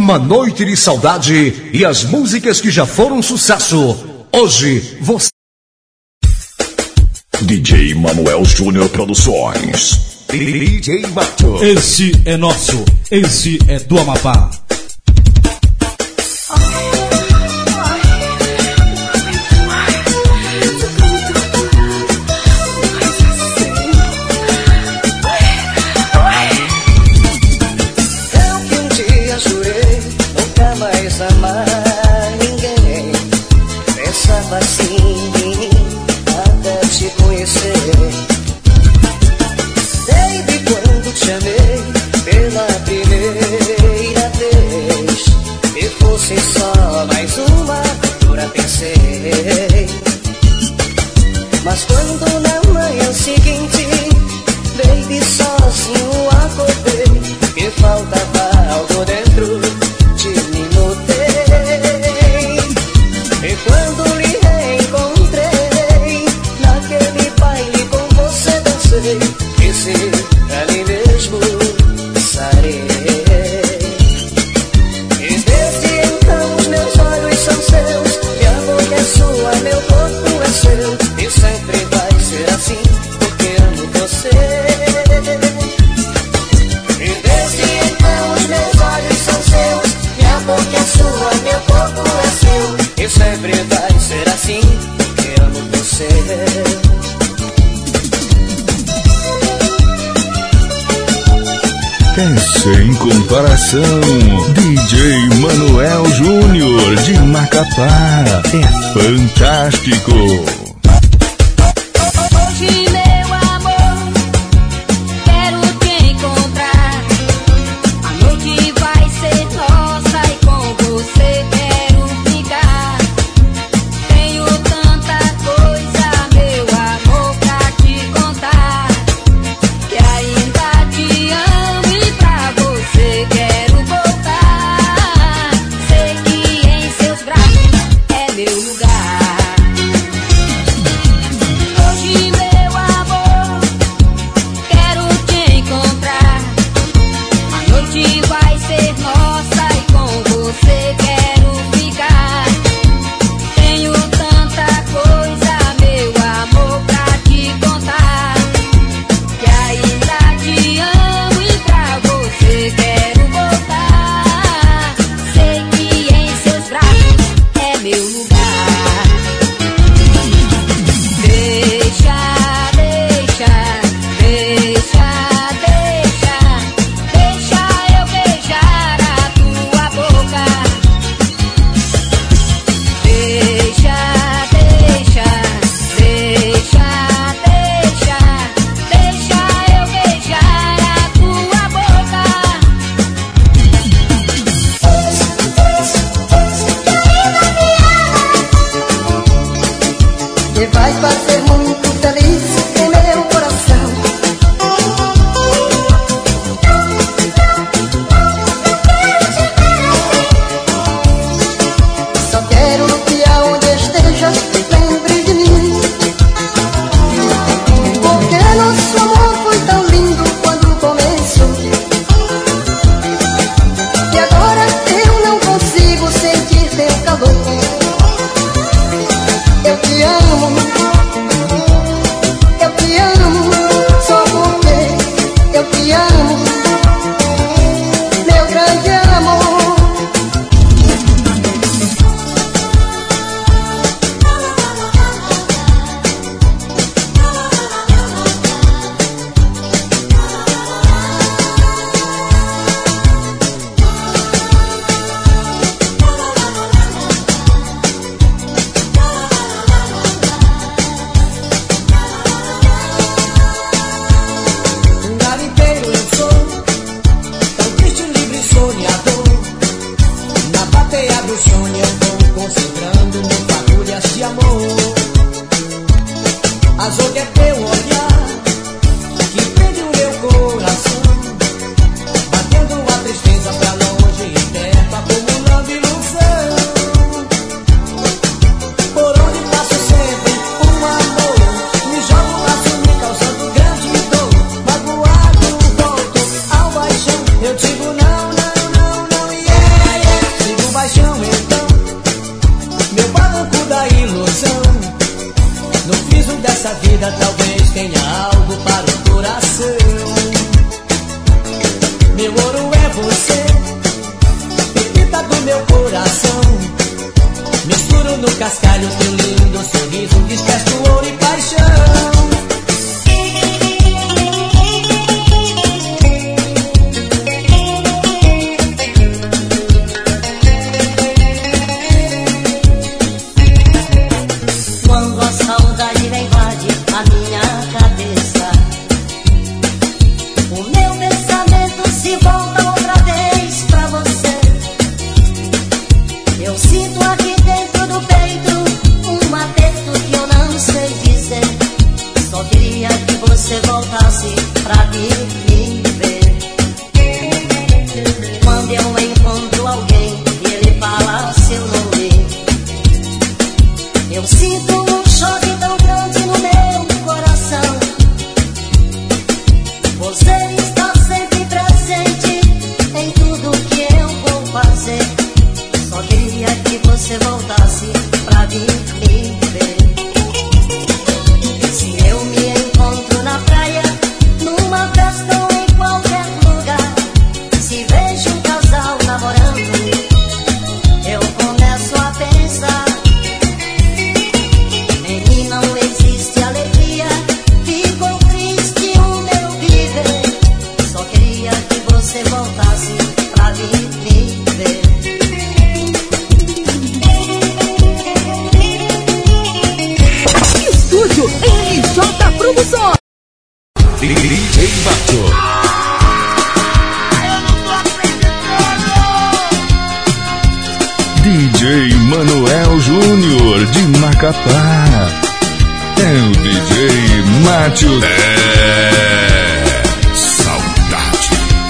Uma noite de saudade e as músicas que já foram sucesso. Hoje você... DJ Manuel Júnior Produções. DJ Mato. Esse é nosso, esse é do Amapá. Mas quando na manhã seguinte, baby, sozinho acordei, que faltava algo dentro de mim, notei. E quando lhe reencontrei, naquele baile com você dancei, disse ali mesmo, sarei. E desde então os meus olhos são seus, minha boca é sua, meu corpo é seu, e sempre vai ser assim, porque amo você. E desde então os meus olhos são seus, minha boca é sua, meu corpo é seu, e sempre vai ser assim, porque amo você. É sem comparação, DJ Manuel Júnior de Macapá, é fantástico. Hoje, meu amor, quero te encontrar. A noite vai ser nossa e com você quero ficar. Tenho tanta coisa, meu amor, pra te contar, que ainda te amo e pra você quero voltar. Sei que em seus braços é meu lugar. Hoje, meu amor, quero te encontrar. A noite vai ser nossa e com você quero ficar. Tenho tanta coisa, meu amor, pra te contar, que ainda te amo e pra você quero voltar. Sei que em seus braços é meu lugar. Deixa, deixa, deixa, deixa, deixa eu beijar a tua boca. Deixa, deixa, deixa, deixa, deixa eu beijar a tua boca. Que vai fazer muito feliz em meu coração. Só quero que aonde esteja lembre de mim, porque nosso amor foi tão lindo quando começou, e agora eu não consigo sentir teu calor. Eu te amo, só porque eu te amo, meu grande amor. Um garimpeiro eu sou, tão triste, livre, sonhador. Na bateia do sonho eu vou concentrando mil fagulhas de amor. Azul é teu olhar que prende o meu coração, batendo a tristeza pra longe e perto, acumulando ilusão. Por onde passo sempre um amor, me jogo lá, me causando grande dor. Magoado volto ao baixão, eu digo não, não, não, não, yeah, no cascalho, teu lindo sorriso desperta ouro e paixão. Quando a saudade invade a minha cabeça, o meu pensamento se volta outra vez pra você. Eu sinto aqui dentro do peito um aperto que eu não sei dizer. Só queria que você voltasse pra vir me ver. Quando eu encontro alguém e ele fala seu nome, eu sinto um choque tão grande no meu coração. Você está sempre presente em tudo que eu vou fazer. Só queria que você voltasse pra vir me ver. Se eu me encontro na praia, numa festa ou em qualquer lugar, se vejo um casal namorando, eu começo a pensar: em mim não existe alegria, ficou triste o meu viver. Só queria que você voltasse pra vir me ver. Estúdio MJ Produções. DJ Bato. DJ Manuel Júnior de Macapá. É o DJ Mátio. Saudade.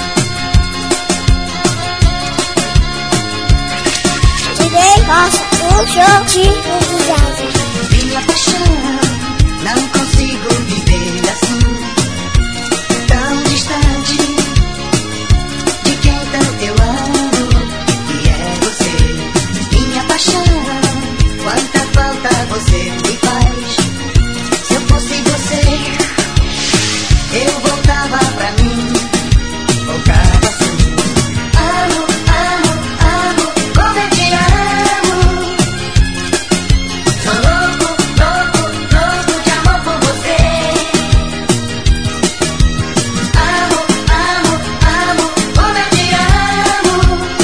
DJ Costa, um show de entusiasmo. Minha paixão, não consigo viver assim, tão distante de quem tanto eu amo, que é você. Minha paixão, quanta falta você me faz. Se eu fosse você, eu voltava pra mim, voltava assim. Amo, amo, amo, como eu te amo. Sou louco, louco, louco de amor por você. Amo, amo, amo, como eu te amo.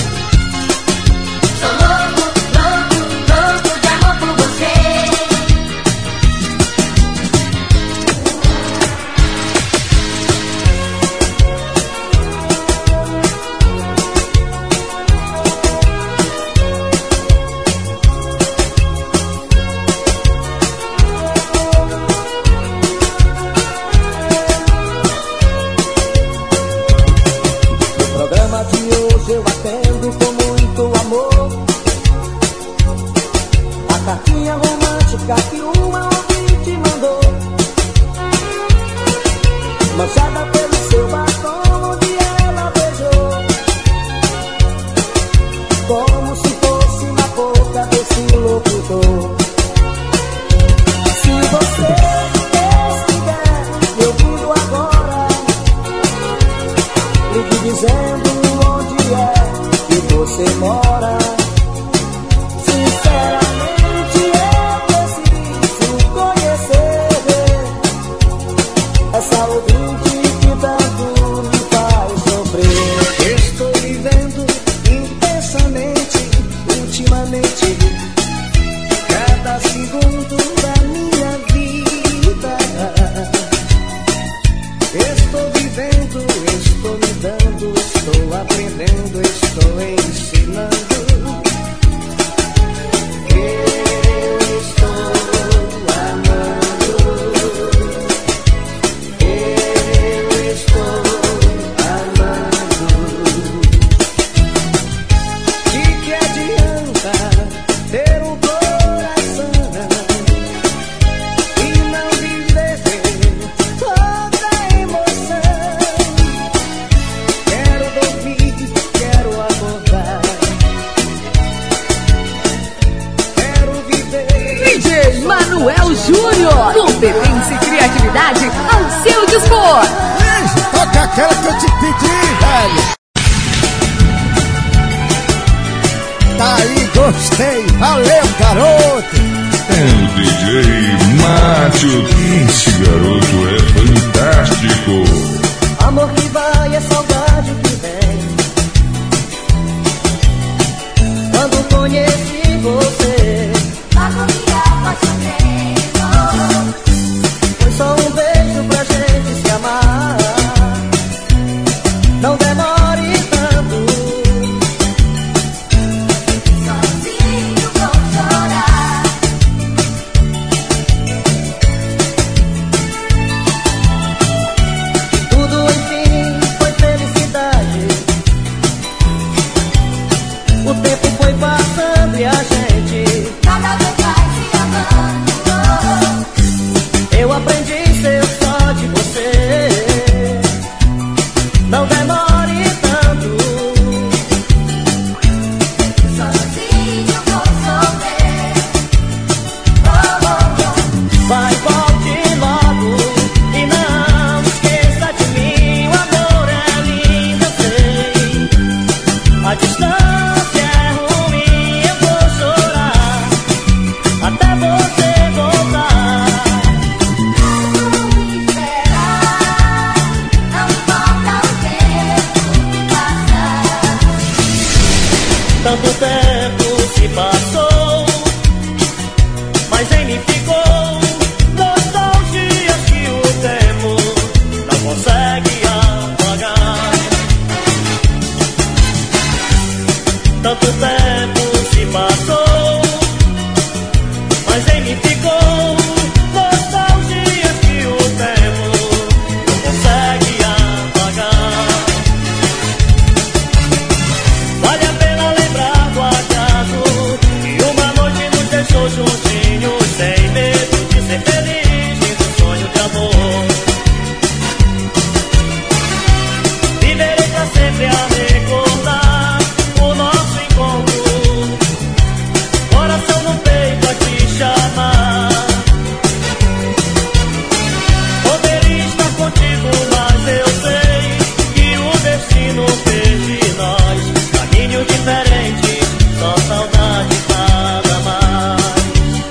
Sou louco, louco, louco de amor por você. No programa de hoje eu atendo com muito amor a cartinha romântica que uma ouvinte mandou, manchada pelo seu batom onde ela beijou, como se fosse na boca desse locutor. Se você estiver me ouvindo agora, ligue dizendo onde é que você mora. Sinceramente eu preciso conhecer essa ouvinte que tanto me faz sofrer. Estou vivendo intensamente, ultimamente, cada segundo da minha vida. Estou vivendo, estou me dando, estou aprendendo, estou ensinando. Eu estou amando. Eu estou amando. De que adianta ter um coração e não viver toda a emoção? Quero dormir, quero acordar, quero viver. DJ Manuel Júnior, competência e criatividade ao seu dispor. Toca aquela que eu te pedi, velho. Tá aí, gostei. Valeu, garoto. o DJ Mátio. Esse garoto é fantástico. Amor que vai é saudade que vem. Quando conheci você, logo me apaixonei. foi só um beijo pra gente se amar. Não demore tanto, Sozinho vou chorar. tudo enfim foi felicidade. O tempo foi passando e a gente, Cada vez vai se amando. eu aprendi a ser só de você. Não demore tanto, Sozinho vou sofrer. Oh, oh, oh. vai, volte logo e não esqueça de mim. O amor é lindo, eu sei. A distância é ruim, eu vou chorar até você voltar. Vou esperar. Não importa o tempo que passar. Tanto tempo se passou, mas em mim ficou nostalgias que o tempo não consegue apagar. Tanto tempo se passou, mas em mim ficou nostalgias que o tempo não consegue apagar. Vale a pena lembrar do acaso que uma noite nos deixou juntinhos, sem medo de ser feliz, lindo sonho de amor. Viverei pra sempre a recordar o nosso encontro, coração no peito a te chamar. Poderia estar contigo, mas eu sei que o destino fez de nós caminhos diferentes, só saudade, nada mais.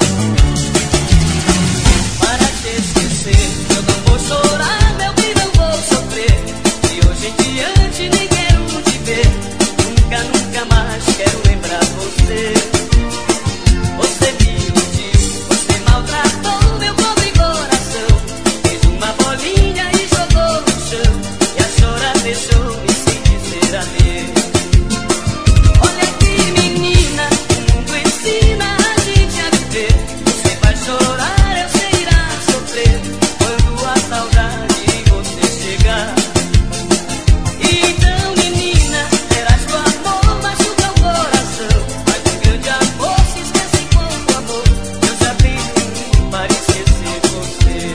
Para te esquecer, eu não vou chorar, meu bem, não vou sofrer. De hoje em diante nem quero te ver, nunca, nunca mais quero lembrar você. Você me iludiu, você maltratou meu pobre coração, fez uma bolinha e jogou no chão, e a chorar deixou-me sem dizer adeus. Olha aqui, menina, o mundo ensina a gente a viver. Você vai chorar, eu sei, irá sofrer quando a saudade você chegar. E então, menina, terás do amor, machuca o coração, mas um grande amor se esquece com o amor. Eu já fiz tudo para esquecer você.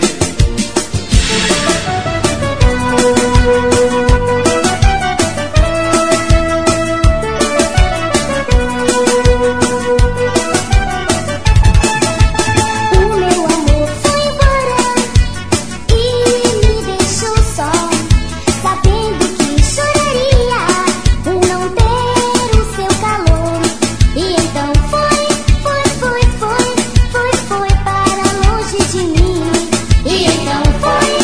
O meu amor foi embora e me deixou só, sabendo que choraria por não ter o seu calor. E então foi para longe de mim. E então foi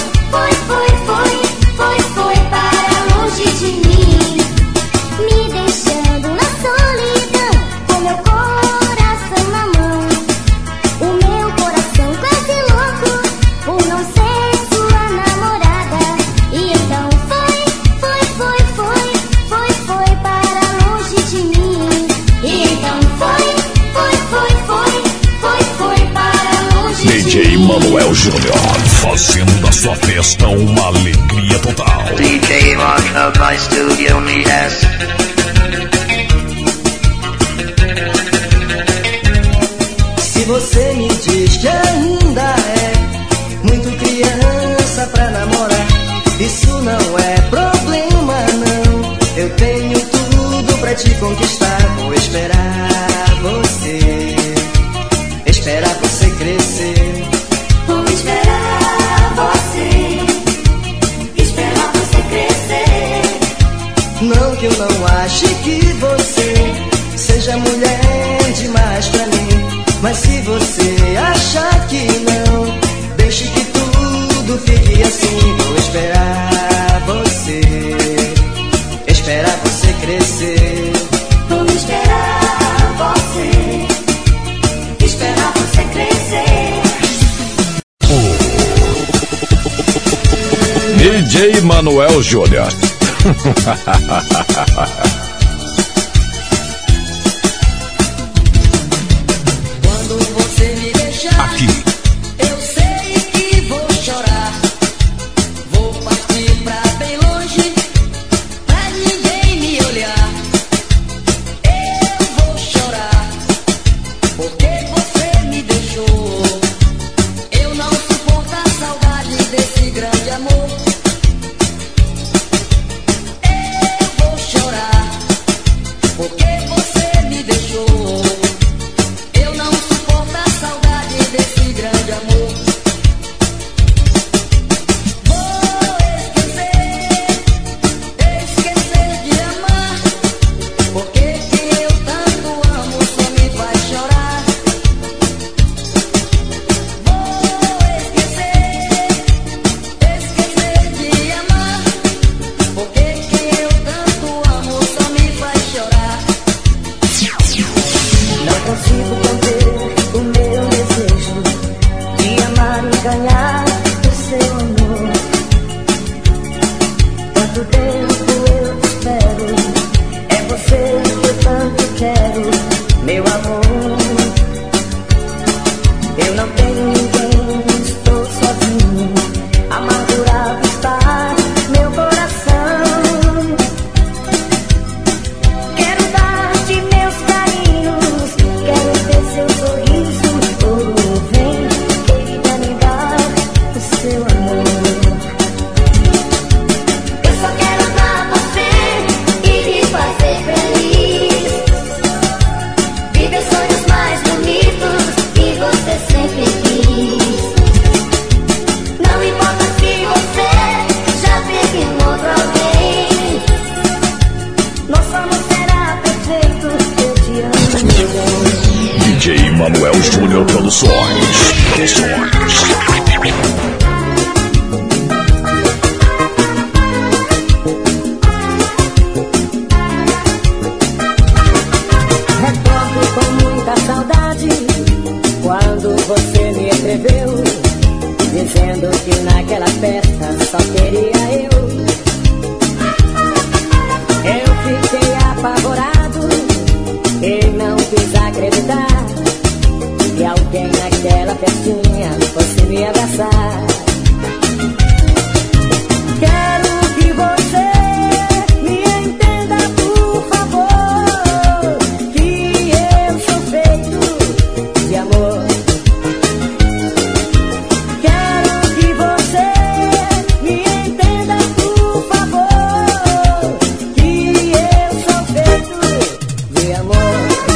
para longe de mim, me deixando na solidão, com meu coração na mão. O meu coração quase louco por não ser sua namorada. E então foi para longe de mim. E então foi para longe de DJ mim. Manuel Júnior, fazendo da sua festa uma alegria total. DJ Marshall by Studio Nidas. Se você me diz que ainda é muito criança pra namorar, isso não é problema não. Eu tenho tudo pra te conquistar. Vou esperar você, esperar você crescer. Vou esperar você crescer. Não que eu não ache que você seja mulher demais pra mim, mas se você DJ Manuel Júnior. Quando você me deixar, Aqui. eu sei que vou chorar. Vou partir pra bem longe, pra ninguém me olhar. Eu vou chorar, porque você me deixou. Eu não suporto a saudade desse grande amor. Eu vou chorar, porque você me deixou. Eu não suporto a saudade desse grande amor. Vou esquecer de amar, porque quem eu tanto amo só me faz chorar. Vou esquecer de amar, porque quem eu tanto amo só me faz chorar. Não consigo conter o meu desejo de amar e ganhar o seu amor. Quanto tempo eu te espero, é você que eu tanto quero, meu amor. Eu não tenho ninguém, estou sozinho, amargurado está meu coração. Quero dar-te meus carinhos, quero ter seu sorriso. Oh, vem, querida, me dar o seu amor. Eu só quero amar você e te fazer feliz. Viver sonhos mais bonitos que você sempre quis. Não importa se você já teve outro alguém. Nosso amor será perfeito, eu te amo. DJ Manuel Júnior Produções. Recordo com muita saudade quando você me escreveu, dizendo que naquela festa só queria eu. Eu fiquei apavorado e não quis acreditar que alguém naquela festinha fosse me abraçar. Quero que você me entenda, por favor, que eu sou feito de amor. Quero que você me entenda, por favor, que eu sou feito de amor.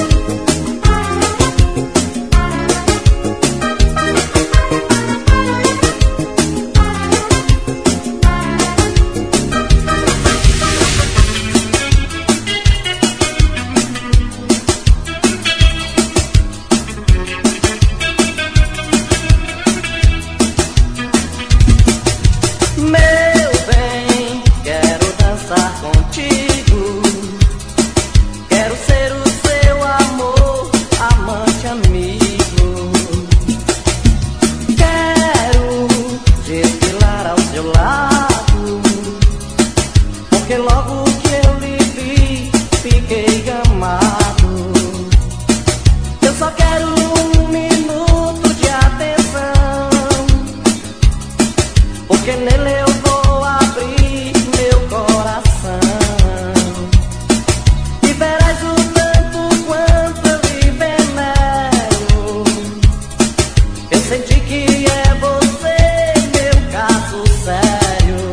Meu bem, quero dançar contigo. Quero ser o seu amor, amante, amigo. Quero desfilar ao seu lado, porque logo que eu lhe vi, fiquei amado. Eu só quero um minuto de atenção, porque nele eu vou abrir meu coração. E verás o tanto quanto eu lhe venero. Eu senti que é você, meu caso sério.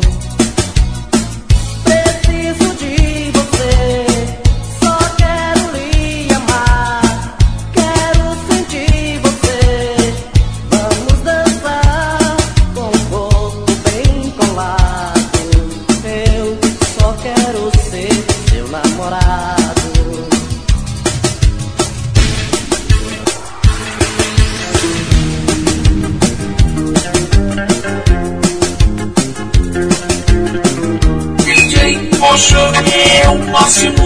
Preciso de você, só quero lhe amar. Quero sentir você, vamos dançar com o corpo bem colado. Eu só quero ser seu namorado. DJ Motion é o máximo.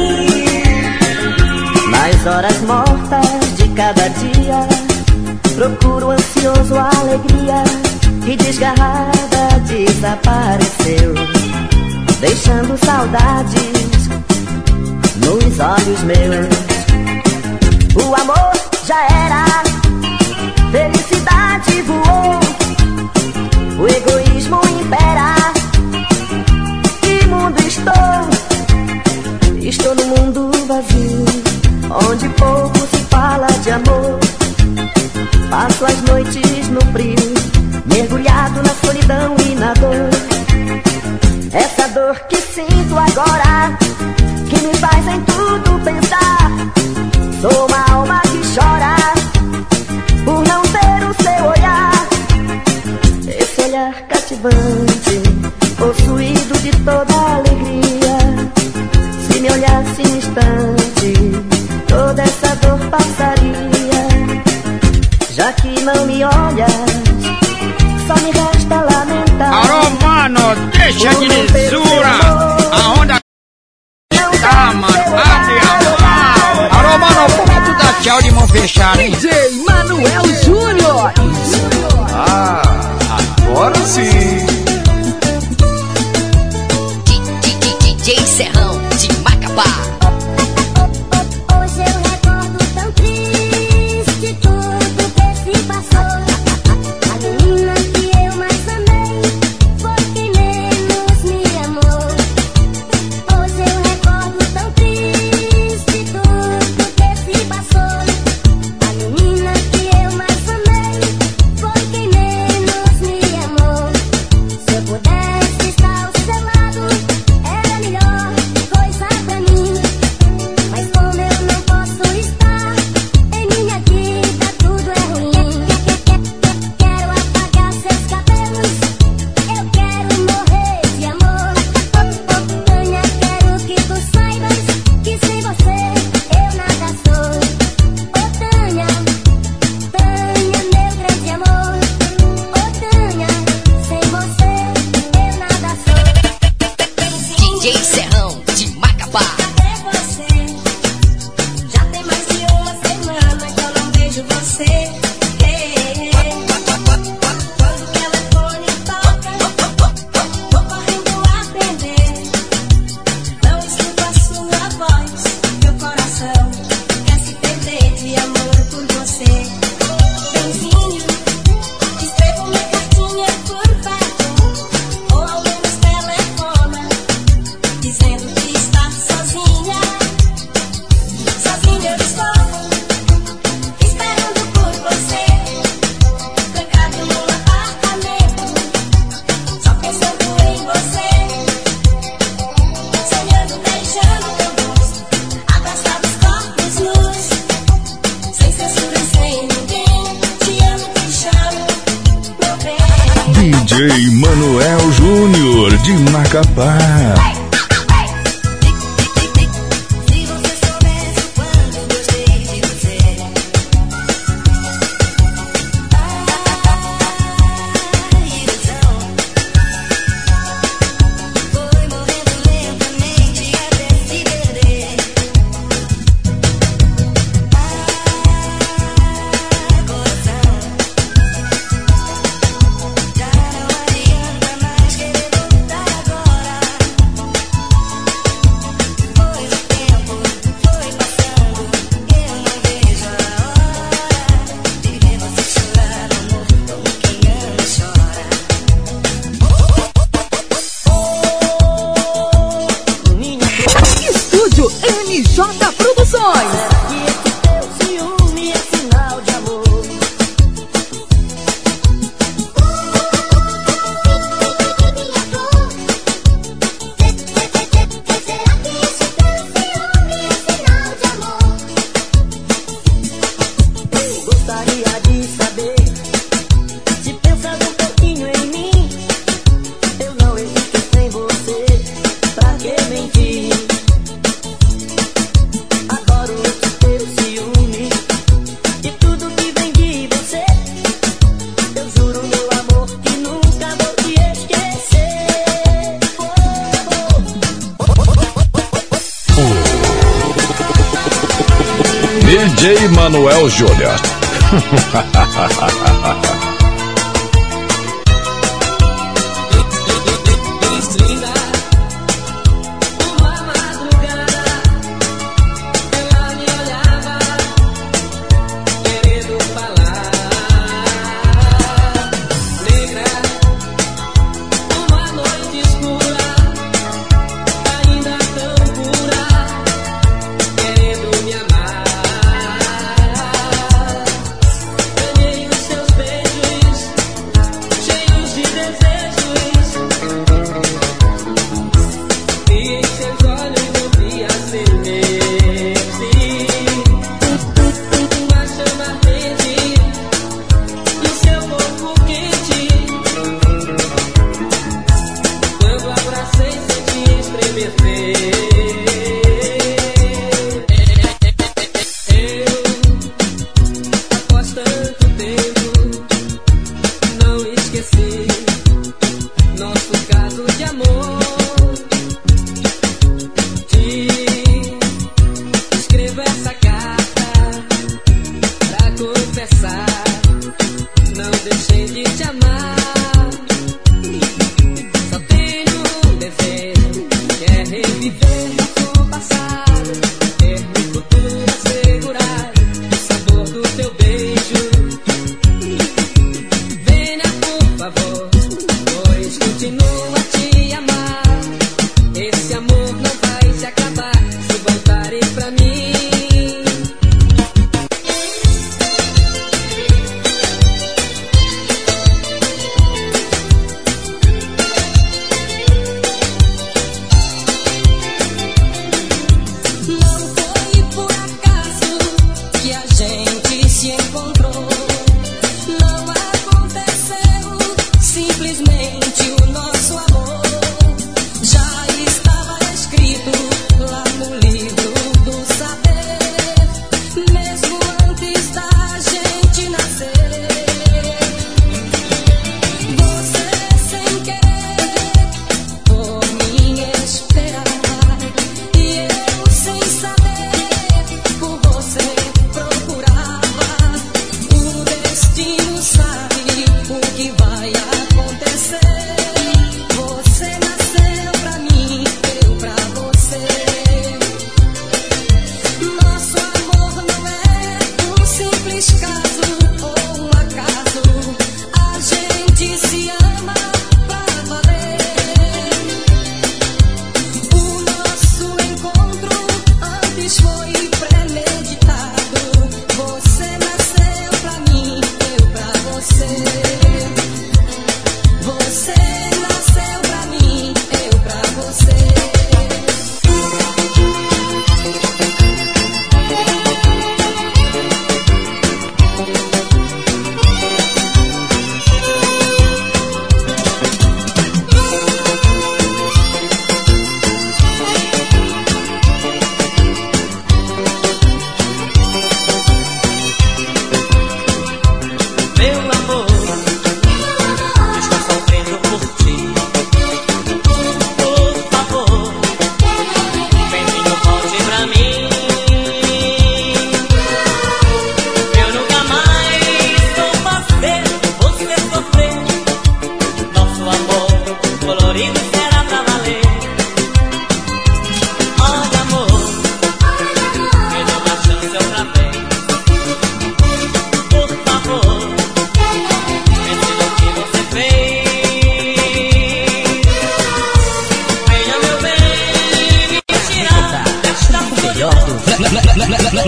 Nas horas mortas de cada dia, procuro ansioso a alegria e desgarrada desapareceu, deixando saudades nos olhos meus. O amor já era, felicidade voou, o egoísmo impera. Que mundo estou? Estou num mundo vazio, onde pouco se fala de amor. Passo as noites no frio, mergulhado na solidão e na dor. Essa dor que sinto agora, que me faz em tudo pensar. Sou uma alma que chora por não ter o seu olhar. Esse olhar cativante, possuído de toda alegria. Se me olhasse um instante, toda essa dor passaria. Já que não me olhas, só me resta lamentar. Alô, mano, deixa de lisura. A onda tá, mano. Alô, mano, como é que tu dá tchau de mão fechada, hein? DJ Manuel Júnior. Agora sim. DJ Serrão de Macapá. Hoje eu recordo tão triste tudo que se passou. A menina que eu mais amei foi quem menos me amou. Hoje eu recordo tão triste tudo que se passou. A menina que eu mais amei foi quem menos me amou. Se eu pudesse estar ao seu lado, era a melhor coisa pra mim. Mas como eu não posso estar, em minha vida tudo é ruim. Quero apagar seus cabelos, eu quero morrer de amor. Tânia, quero que tu saibas que sem você eu nada sou. Oh Tânia, Tânia, meu grande amor. Oh Tânia, sem você eu nada sou. DJ Serrão de Macapá. Cadê você? Já tem mais de uma semana que eu não vejo você. Quando o telefone toca, vou correndo atender. Não escuto a sua voz, meu coração quer se perder de amor por você. Benzinho, escreva uma cartinha por favor, ou ao menos telefona, dizendo que está sozinha. Sozinha eu estou, esperando por você, trancado num apartamento, só pensando em você, sonhando, beijando teu rosto, abraçados corpos nus, sem censura, sem ninguém. Te amo, te chamo, meu bem. DJ Manuel Júnior de Macapá. Se você soubesse o quanto gostei de você. Ilusão foi morrendo lentamente até se perder. Coração, já não adianta mais querer voltar agora. Pois o tempo foi passando, eu não vejo a hora de ver você chorar, amor, como quem ama chora. Estúdio MJ Produções. Que esse teu ciúme é sinal de amor. Será que esse teu ciúme é sinal de amor? Eu gostaria de saber se pensando um pouquinho em mim. Eu não existo sem você, pra que mentir? Adoro esse teu ciúme e tudo que vem de você. Eu juro, meu amor, que nunca vou te esquecer. DJ Manuel Júnior.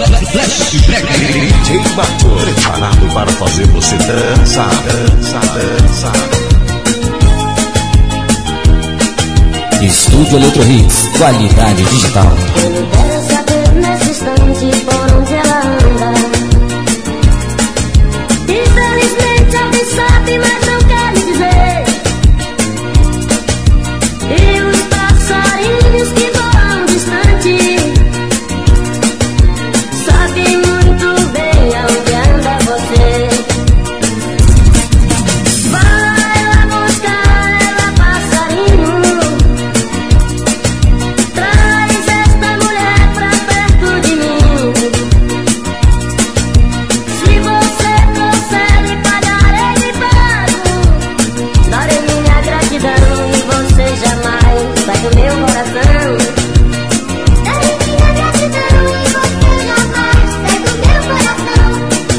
Flashback DJ Bato, preparado para fazer você dançar, dançar, dançar. Estúdio Eletro Hits, qualidade digital. Eu não quero saber nesse instante por onde ela anda. Infelizmente alguém sabe, mas não quer me dizer. E os passarinhos que voam distante sabem muito bem aonde anda você. Vai lá buscar ela, passarinho. Traz esta mulher pra perto de mim. Se você consegue pagar, ele pago. Darei minha gratidão e você jamais sai do meu coração. Darei minha gratidão e você jamais sai do meu coração.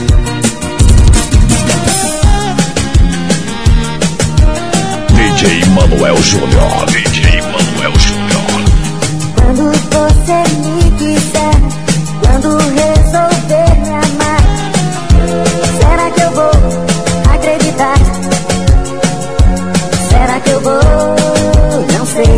DJ Manuel Júnior, DJ Manuel Júnior. Quando você me quiser, quando resolver me amar, será que eu vou acreditar? Será que eu vou? Não sei.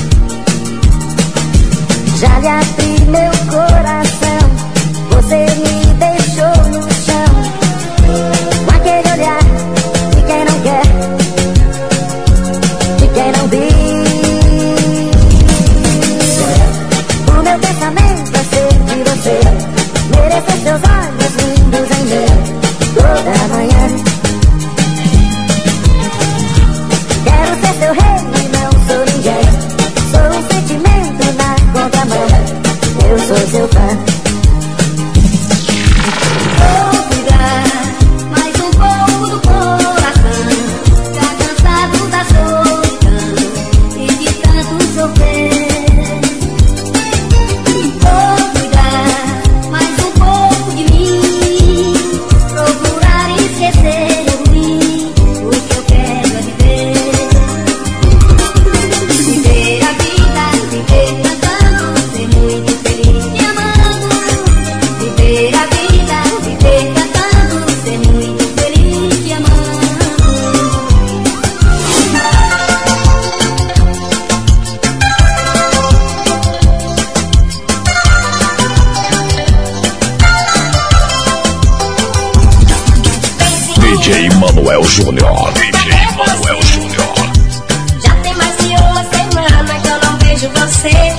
Já lhe abri meu coração, você me deixou no chão, com aquele olhar de quem não quer, de quem não vive. O meu pensamento é ser de você, merecer seus olhos lindos em mim toda manhã. Quero ser seu rei e não sou ninguém, sou um sentimento na contramão, eu sou seu fã. Vou cuidar mais um pouco do coração, já cansado da solidão e de tanto sofrer. Vou cuidar mais um pouco de mim, procurar esquecer de mim. O que eu quero é viver, viver a vida, viver cantando, ser muito feliz te amando. Viver a vida, viver cantando, ser muito feliz te amando. DJ Manuel Júnior, DJ Manuel Júnior. Já tem mais de uma semana que eu não vejo você.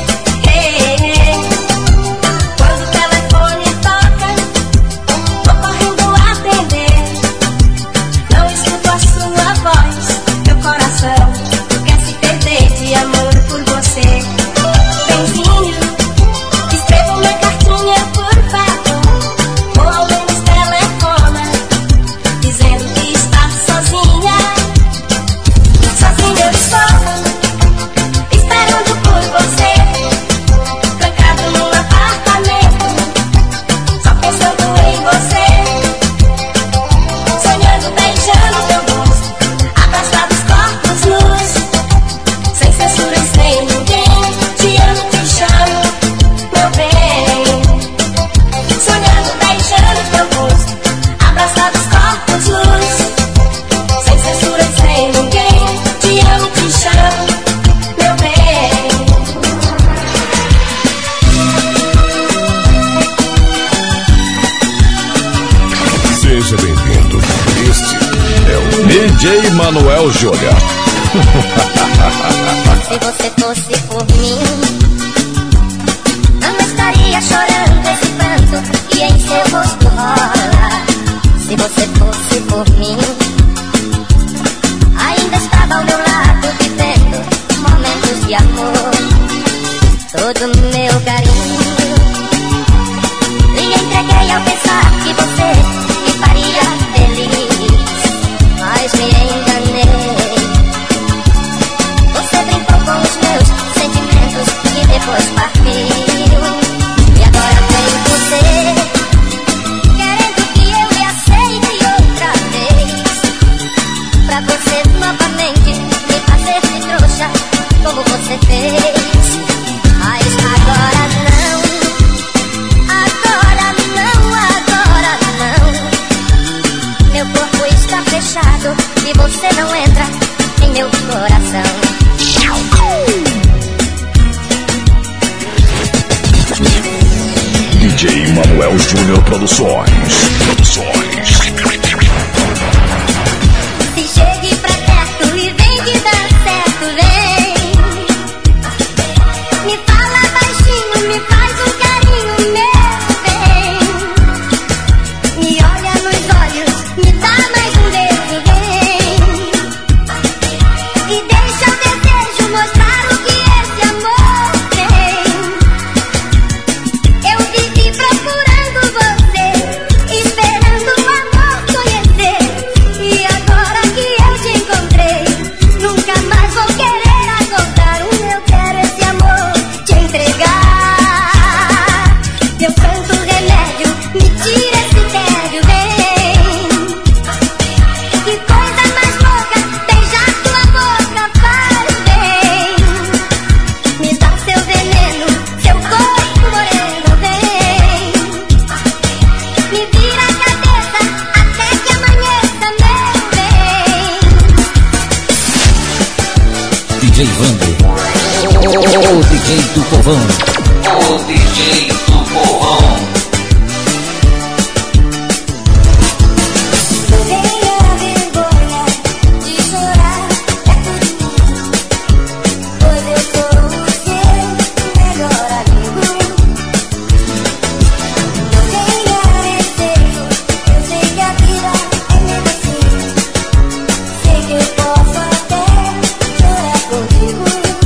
Quando o telefone toca, vou correndo atender. Não escuto a sua voz, meu coração quer se perder de amor por você. Benzinho, escreva uma cartinha por favor, ou ao menos telefona, dizendo que está sozinha. Sozinha eu estou, esperando por você, trancado num apartamento, só pensando em você, sonhando, beijando teu rosto, abraçados corpos nus, sem censura e sem ninguém, te amo, te chamo, meu bem. Sonhando, beijando teu rosto, abraçados corpos nus, sem censura e sem ninguém, te amo, te chamo, meu bem. Seja bem-vindo. Este é o DJ Manuel Júnior. Se você fosse por mim, não estaria chorando esse pranto que em seu rosto rola. Se você fosse por mim, ainda estava ao meu lado vivendo momentos de amor. Todo meu carinho lhe entreguei ao pensar que você me faria feliz, mas me enganei. Você brincou com os meus sentimentos e depois partiu. E agora vem você, querendo que eu lhe aceite Júnior Produções. Se chegue pra perto e vem que dá certo, vem. Me fala baixinho, me faz um carinho, meu bem. Me olha nos olhos, me dá mais um beijo, vem. E deixa o desejo mostrar o que esse amor tem. Eu vivi procurando você, esperando o amor conhecer. E agora que eu te encontrei, nunca mais vou querer acordar. O meu quero esse amor te entregar. Meu santo remédio, me tira esse tédio, vem. Que coisa mais louca, beijar tua boca faz bem. Me dá seu veneno, seu corpo moreno, vem. Me vira a cabeça até que amanheça, meu bem. DJ Vander, o DJ do povão. O DJ do povão. Não tenha vergonha de chorar perto de mim, pois eu sou o seu melhor amigo. Não tenha receio, eu sei que a vida é mesmo assim. Sei que eu posso até chorar contigo.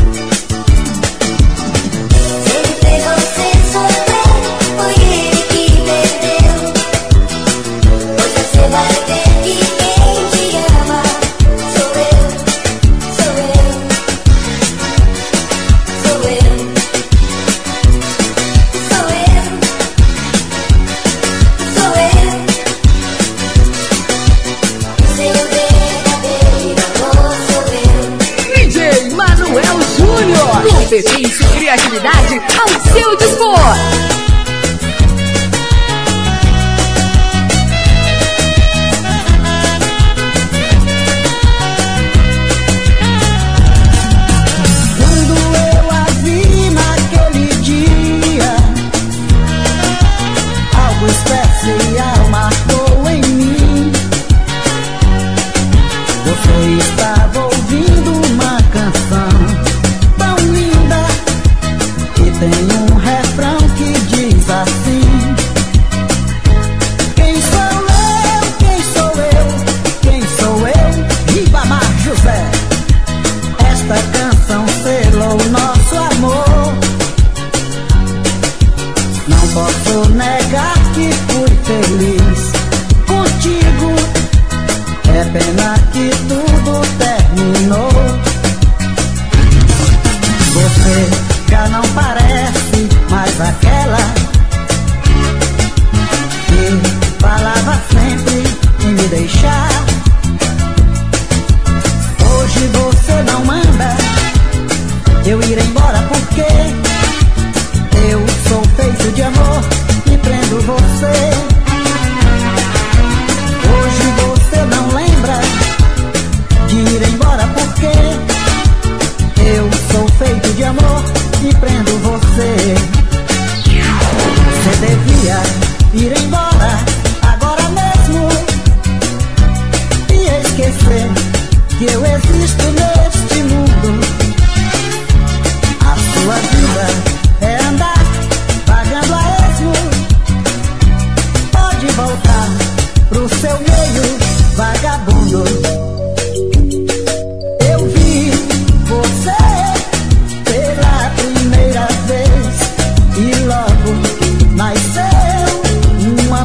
Se ele fez você sofrer, foi ele que perdeu. Hoje você vai ver que quem te ama sou eu, sou eu, sou eu, sou eu, sou eu. O seu verdadeiro amor sou eu. DJ Manuel Júnior. Competência e criatividade ao seu dispor. Quando eu a vi naquele dia, algo especial marcou em mim. Você estava ouvindo uma canção tão linda, que tem um refrão que diz assim: quem sou eu, quem sou eu, quem sou eu, Ribamar José. Esta canção selou nosso amor. Não posso negar que fui feliz contigo. É pena que tudo terminou. Você já não parece mais aquela que falava sempre em me deixar. Hoje você não manda eu ir embora porque eu sou feito de amor e prendo você. Hoje você não lembra de ir embora porque eu sou feito de amor e prendo você. Você devia ir embora agora mesmo e esquecer que eu existo neste mundo. A sua vida é andar pagando a esmo. Pode voltar pro seu meio vagabundo. Eu vi você pela primeira vez e logo nasceu um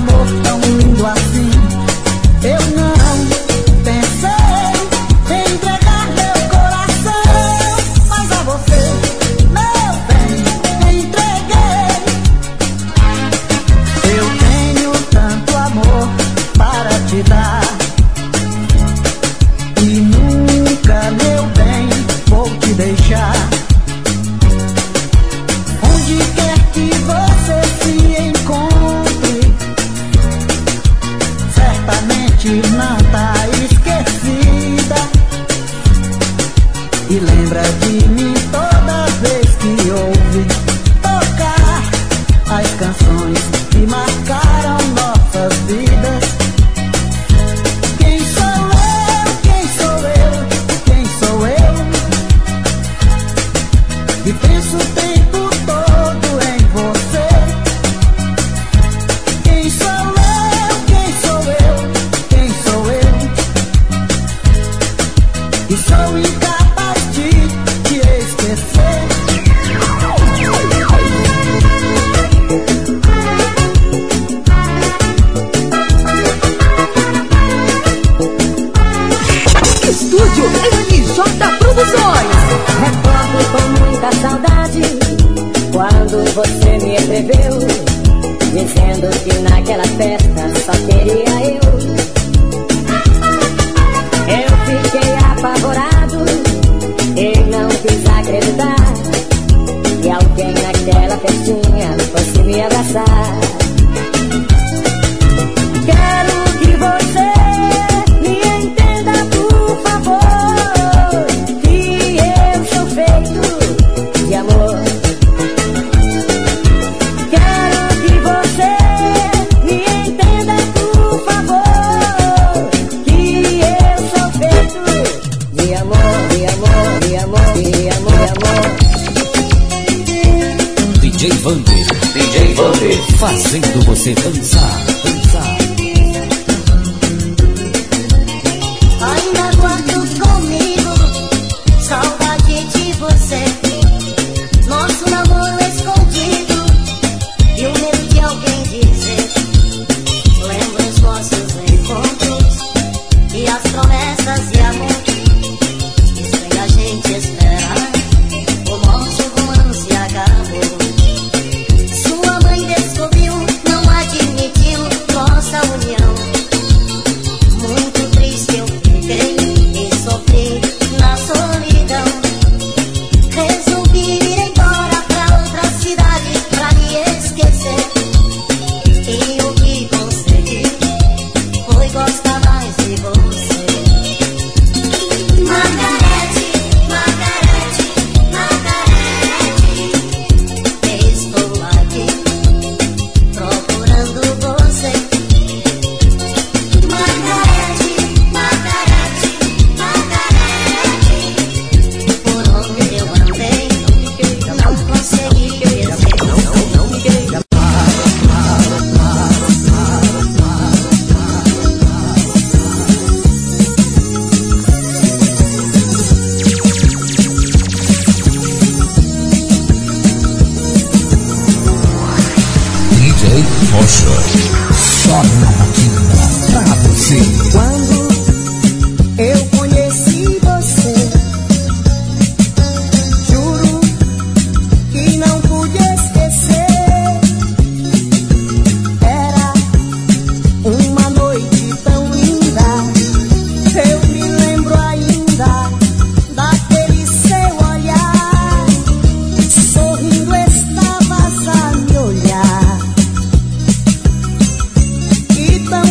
você me escreveu, dizendo que naquela festa só queria eu. Eu fiquei apavorado e não quis acreditar que alguém naquela festinha fosse me abraçar. Quero que você me entenda, por favor, que eu sou feito de amor. Quero que você me entenda, por favor, que eu sou feito de amor, de amor, de amor, de amor, de amor. DJ Vander, fazendo você dançar, dançar. Ainda guardo comigo saudade de você, nosso namoro escondido e o medo de alguém dizer. Lembro os nossos encontros e as promessas de amor que sem a gente esperar o nosso romance acabou. Sua mãe descobriu, não admitiu nossa união. Muito triste eu fiquei e sofri na solidão. Resolvi ir embora pra outra cidade pra me esquecer. E o que consegui foi gostar mais de você. Margarete, Margarete, Margarete, estou aqui procurando você. Margarete, Margarete, Margarete, por onde eu andei, não consegui esquecer. DJ Motion, só na máquina pra você. Quando eu conheci você, juro que não pude esquecer. Era uma noite tão linda, eu me lembro ainda daquele seu olhar. Sorrindo estavas a me olhar, e tão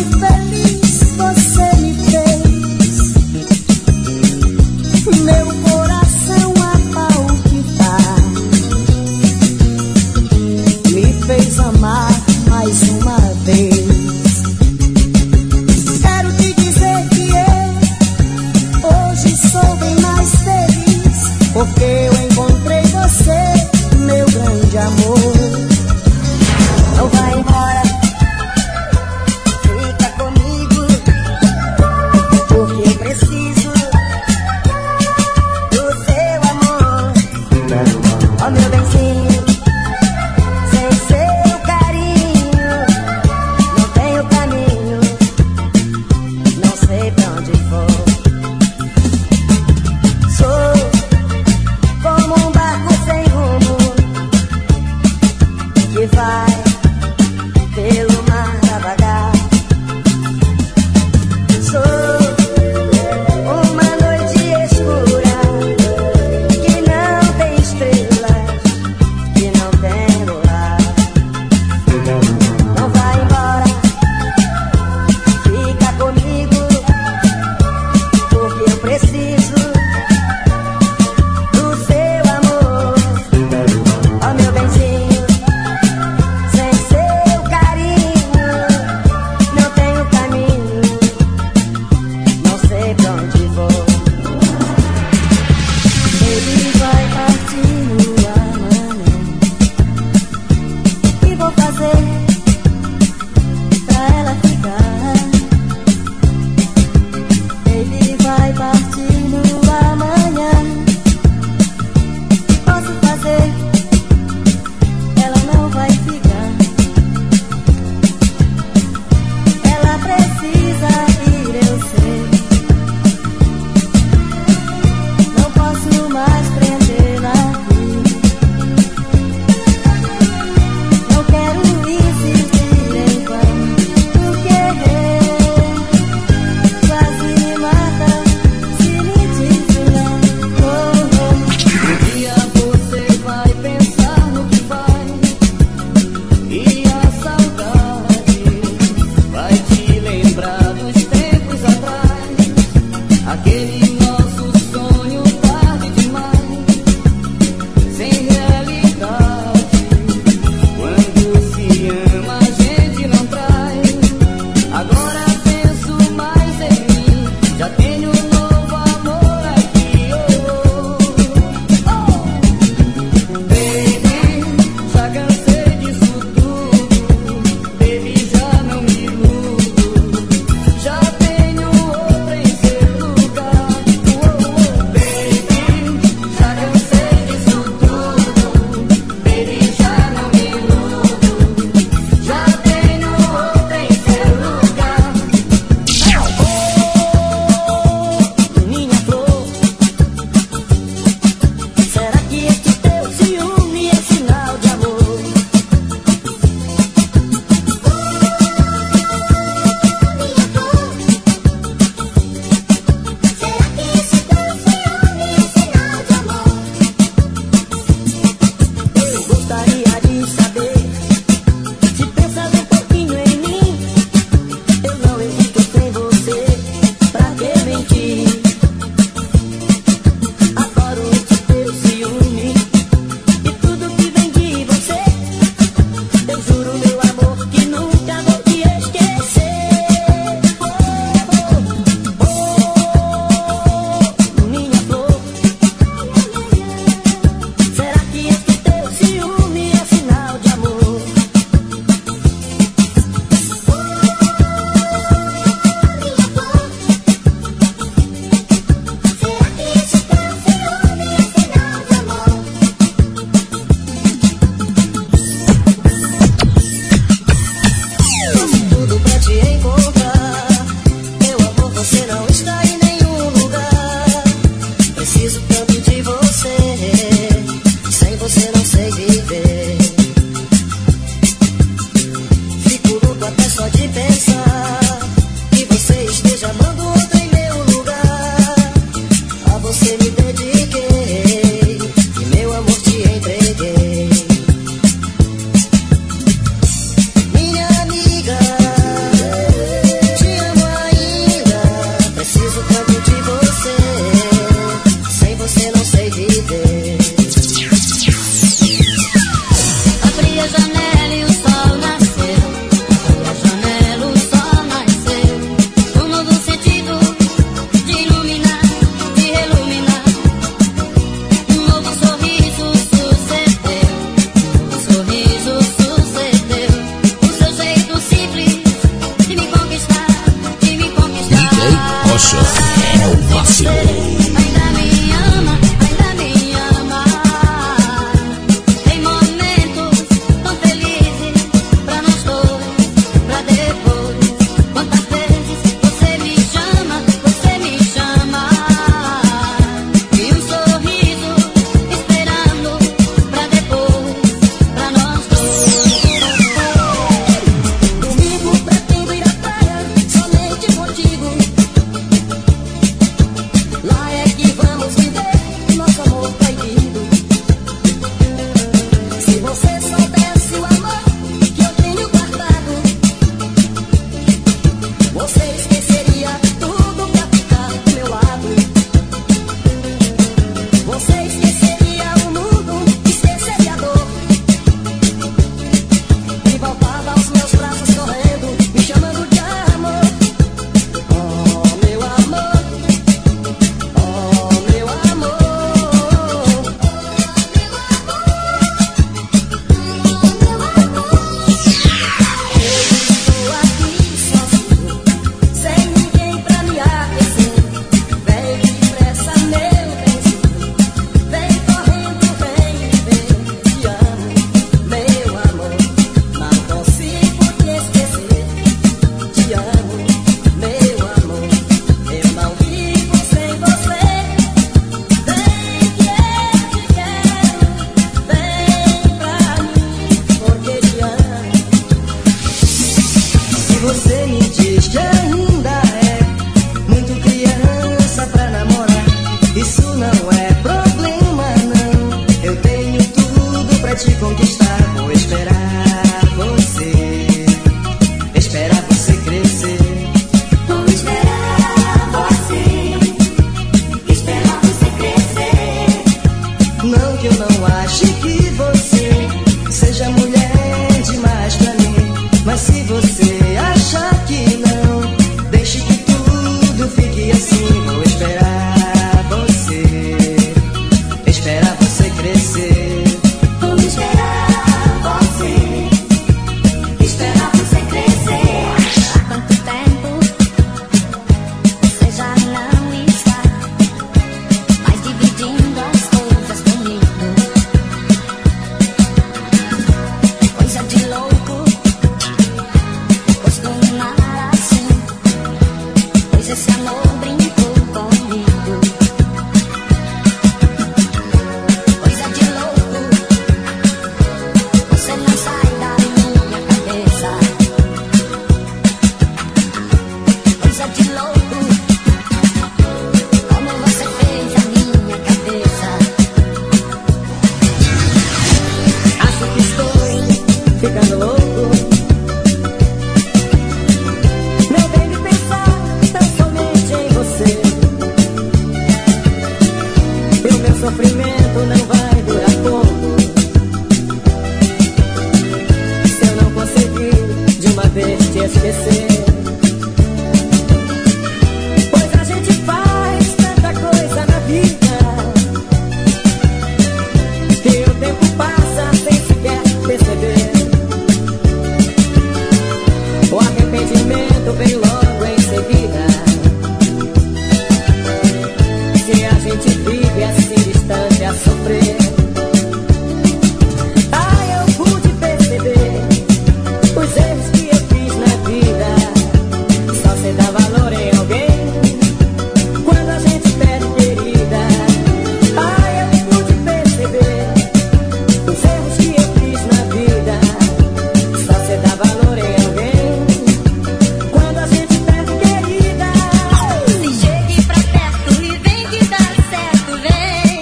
Você me diz que ainda é muito criança pra namorar. Isso não é problema, não. Eu tenho tudo pra te conquistar. Vou esperar você crescer. Vou esperar você crescer. Não que eu não ache que você seja mulher demais pra mim, mas se você achar que não, deixe que tudo fique assim. Vou esperar você crescer. Vou esperar você crescer. Há quanto tempo você já não está mais dividindo as coisas comigo? Coisa de louco costurar assim, pois esse amor brincou comigo. Coisa de louco, você não sai da minha cabeça. Coisa de louco, como você fez a minha cabeça. Acho que estou ficando louco. Meu bem, de pensar tão somente em você. E o meu sofrimento não vai durar pouco. Se eu não conseguir de uma vez te esquecer, pois a gente faz tanta coisa na vida que o tempo passa sem sequer perceber. O arrependimento vem logo em seguida. Se a gente vive assim distante a sofrer. Eu pude perceber os erros que eu fiz na vida. Só se dá valor em alguém quando a gente perde querida. Eu pude perceber os erros que eu fiz na vida. Só se dá valor em alguém quando a gente perde querida. Se chegue pra perto e vem que dá certo, vem.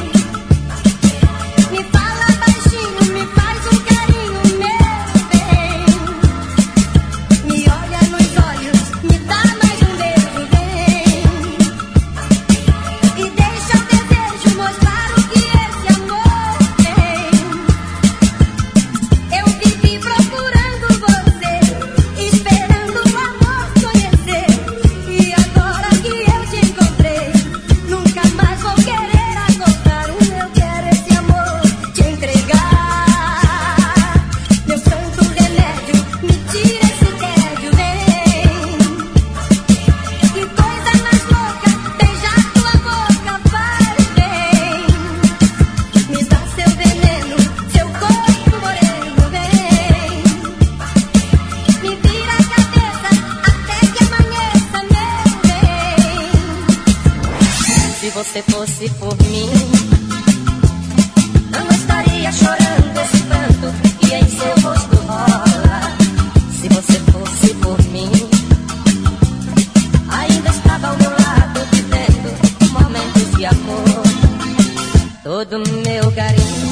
Me fala baixinho, me faz um carinho, meu bem. Me olha nos olhos, me dá mais um beijo, vem. E deixa o desejo mostrar o que esse amor tem. Eu vivi procurando você, esperando o amor conhecer. E agora que eu te encontrei, nunca mais vou querer acordar. O meu quero esse amor te entregar. Meu santo remédio, me tira esse tédio, vem. Que coisa mais louca, beijar tua boca faz bem. Me dá seu veneno, seu corpo moreno, vem. Me vira a cabeça até que amanheça, meu bem. Se você fosse por mim, não estaria chorando esse pranto que em seu rosto rola. Se você fosse por mim, ainda estava ao meu lado, vivendo momentos de amor. Todo meu carinho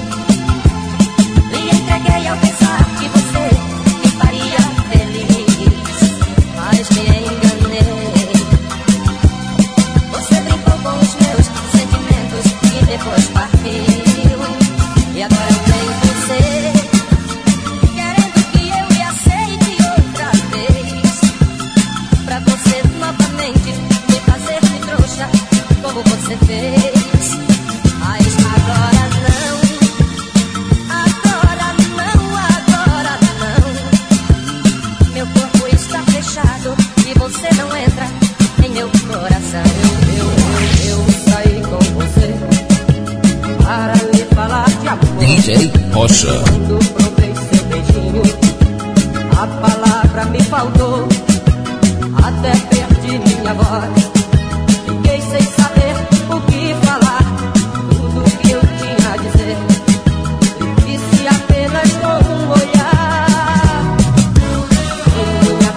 lhe entreguei ao pensar que você me faria feliz, mas me enganei. Você brincou com os meus sentimentos e depois partiu. E agora vem você, querendo que eu lhe aceite outra vez, pra você novamente me fazer de trouxa, como você fez. Mas agora não, agora não, agora não. Meu corpo está fechado e você não entra em meu coração. Eu saí com você para lhe falar de amor. DJ Rocha. Quando provei seu beijinho, a palavra me faltou, até perdi minha voz. Fiquei sem saber o que falar, tudo que eu tinha a dizer. Disse apenas com um olhar. Em minha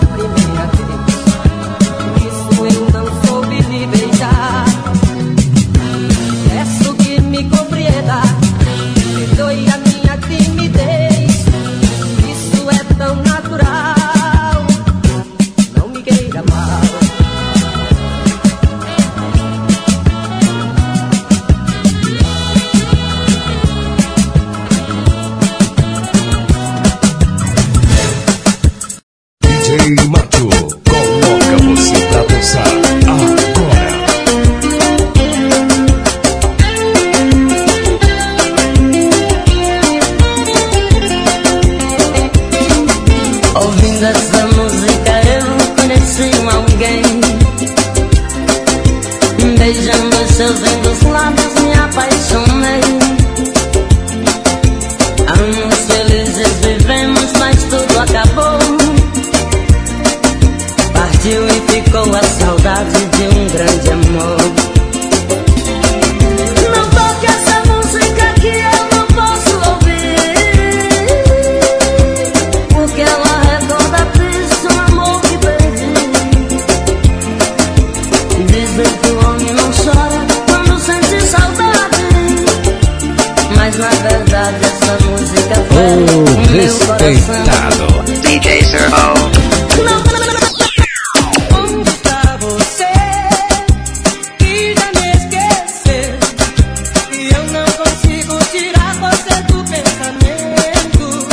DJ Mato coloca você pra dançar agora. Ouvindo essa música eu conheci alguém, beijando seus lindos lábios me apaixonei. Anos felizes vivemos, mas tudo acabou. Partiu e ficou a saudade de um grande amor. Não toque essa música que eu não posso ouvir, porque ela recorda triste um amor que perdi. Dizem que o homem não chora quando sente saudade, mas na verdade essa música foi o meu coração. DJ Servo. Onde está você que já me esqueceu? E eu não consigo tirar você do pensamento.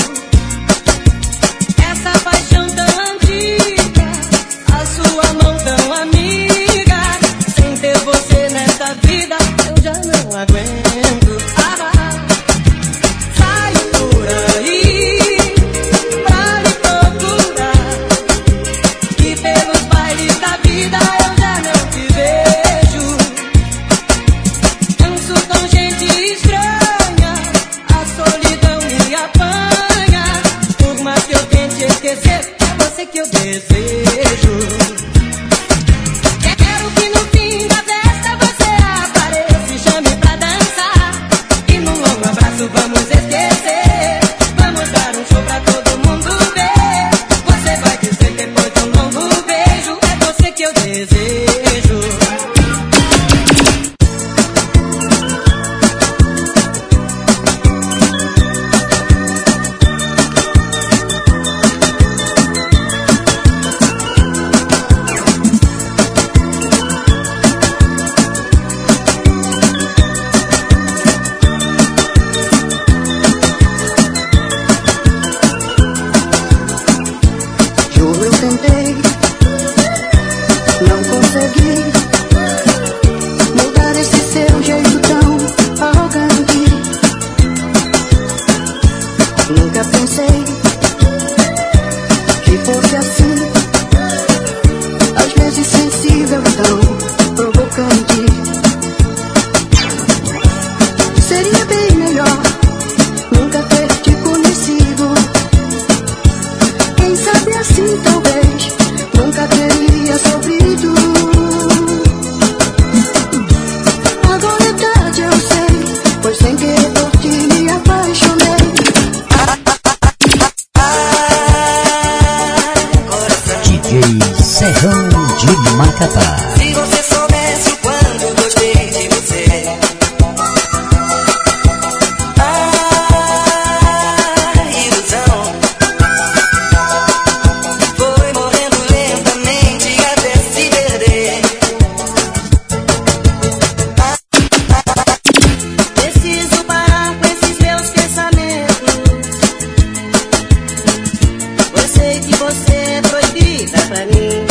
Essa paixão tão antiga, a sua mão tão amiga. Sem ter você nessa vida eu já não aguento. Saio por aí pra lhe procurar, e pelos bailes da vida eu já não te vejo. Danço com gente estranha, a solidão me apanha. Por mais que eu tente esquecer, é você que eu desejo. Quero que no fim da festa você apareça e chame pra dançar, e num longo abraço vamos esquecer. Vamos dar um show pra todo mundo ver. Você vai dizer depois de um longo beijo, é você que eu desejo. Juro, eu tentei, não consegui mudar esse seu jeito tão arrogante. Nunca pensei que fosse assim, às vezes sensível e tão provocante. Seria bem melhor nunca ter te conhecido. Quem sabe assim talvez nunca teria sofrido. Agora é tarde, eu sei, pois sem querer por ti me apaixonei. DJ Serrão de Macapá. Se você soubesse o quanto gostei de você. Ilusão foi morrendo lentamente até se perder. Preciso parar com esses meus pensamentos, pois sei que você é proibida pra mim.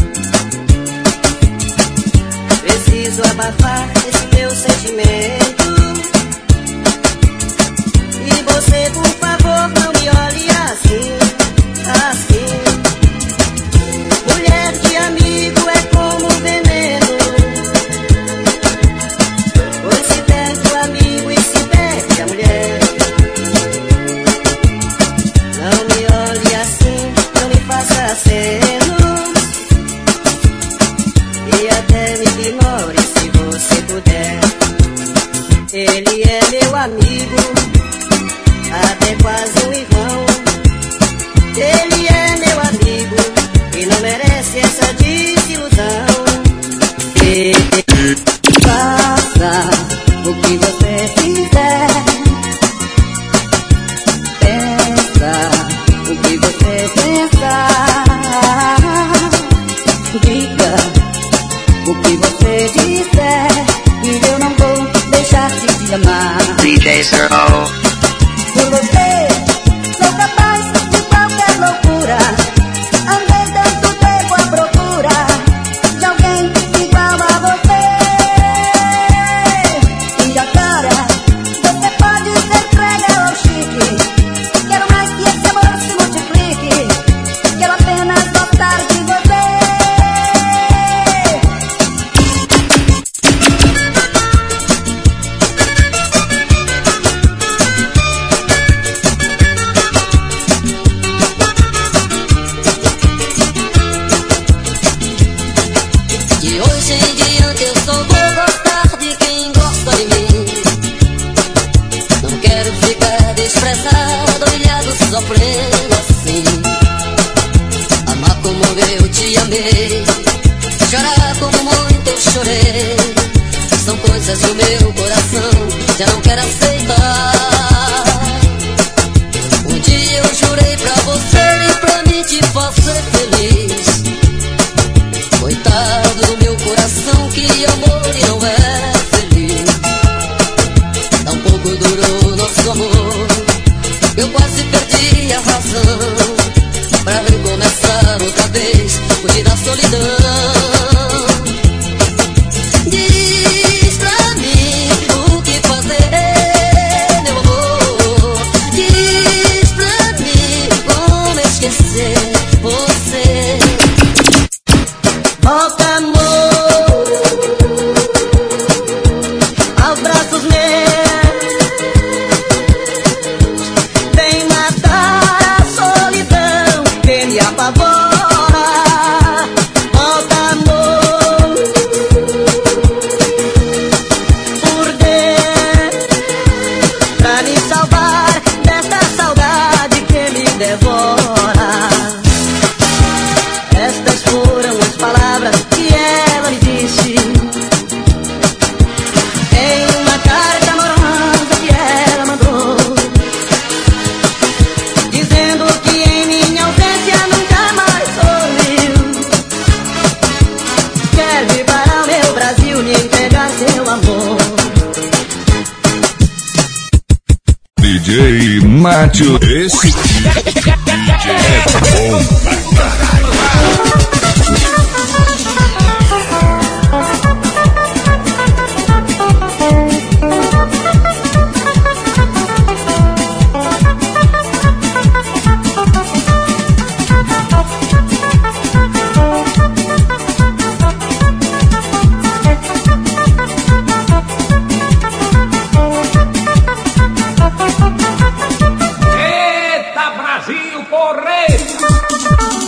Preciso abafar esse meu sentimento, e você, por favor, não me olhe assim, assim. Mulher de amigo é como veneno, pois se perde o amigo e se perde a mulher. Não me olhe assim, não me faça acenos, e até me ignore se você puder. Ele é meu amigo, até quase um irmão. Ele é meu amigo e não merece essa desilusão. Faça o que você quiser, pensa o que você pensar. hoje em diante eu só vou gostar de quem gosta de mim. Não quero ficar desprezado, olhado, sofrendo assim. Amar como eu te amei, chorar como muito eu chorei, são coisas do meu coração, já não quero aceitar. Um dia eu jurei pra você e pra mim te fazer feliz. Coitado do meu coração que amor e não é feliz. Tão pouco durou nosso amor, eu quase perdi a razão. Pra recomeçar outra vez, fugir da solidão. Diz pra mim o que fazer, meu amor. Diz pra mim como esquecer você. Volta, amor, aos braços meus. Vem matar a solidão que me apavora. Volta, amor, por Deus, pra me salvar desta saudade que me devora. Estas foram as palavras que ela me disse em uma carta amorosa que ela mandou, dizendo que em minha ausência nunca mais sorriu. Quer vir para o meu Brasil me entregar seu amor. DJ Mátio, esse DJ é bom pra caralho. Eita, Brasil, corre!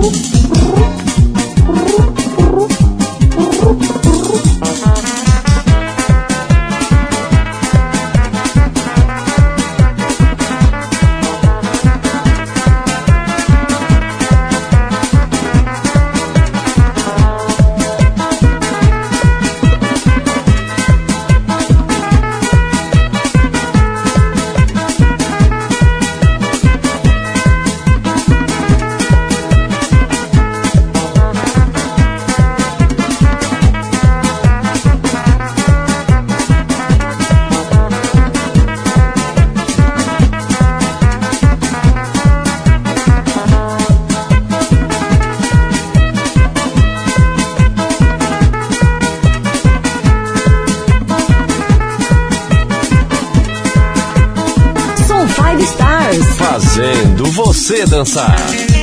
Fazendo você dançar.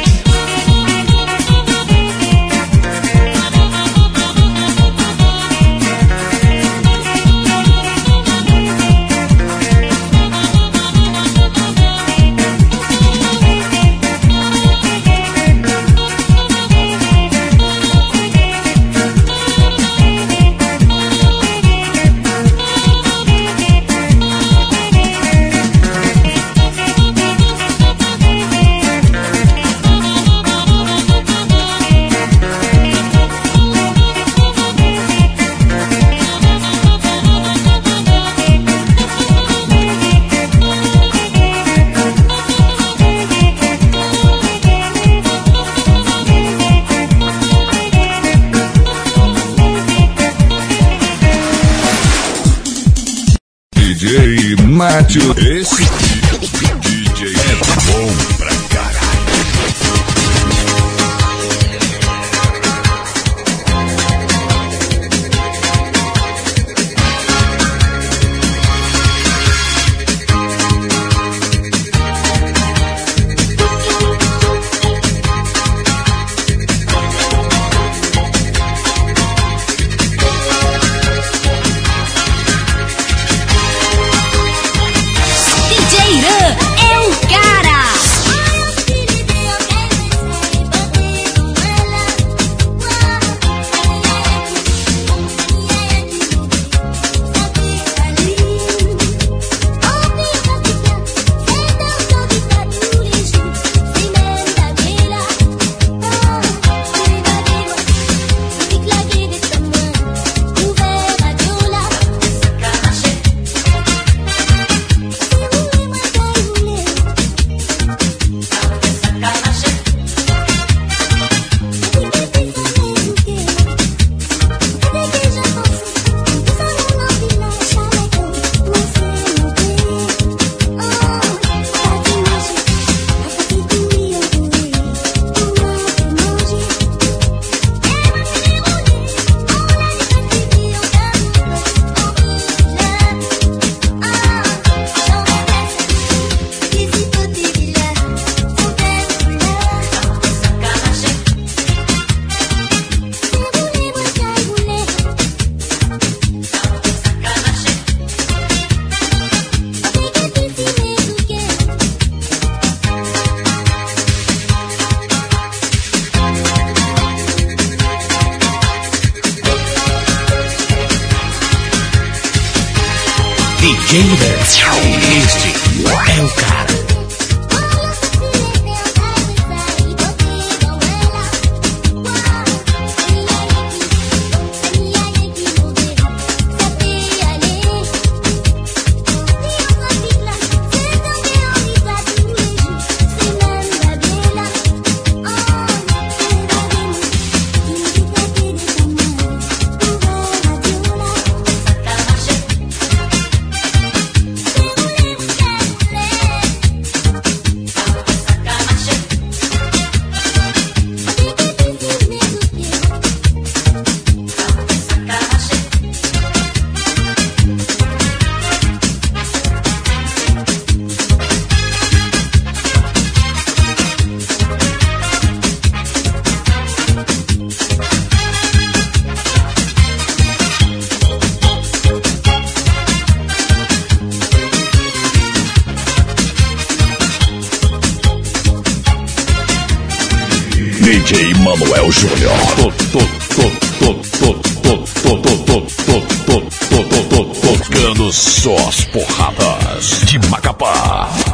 DJ Mátio, esse DJ é bom pra caralho. DJ Dance, este é o cara. DJ Manuel Júnior. Tocando só as porradas de Macapá.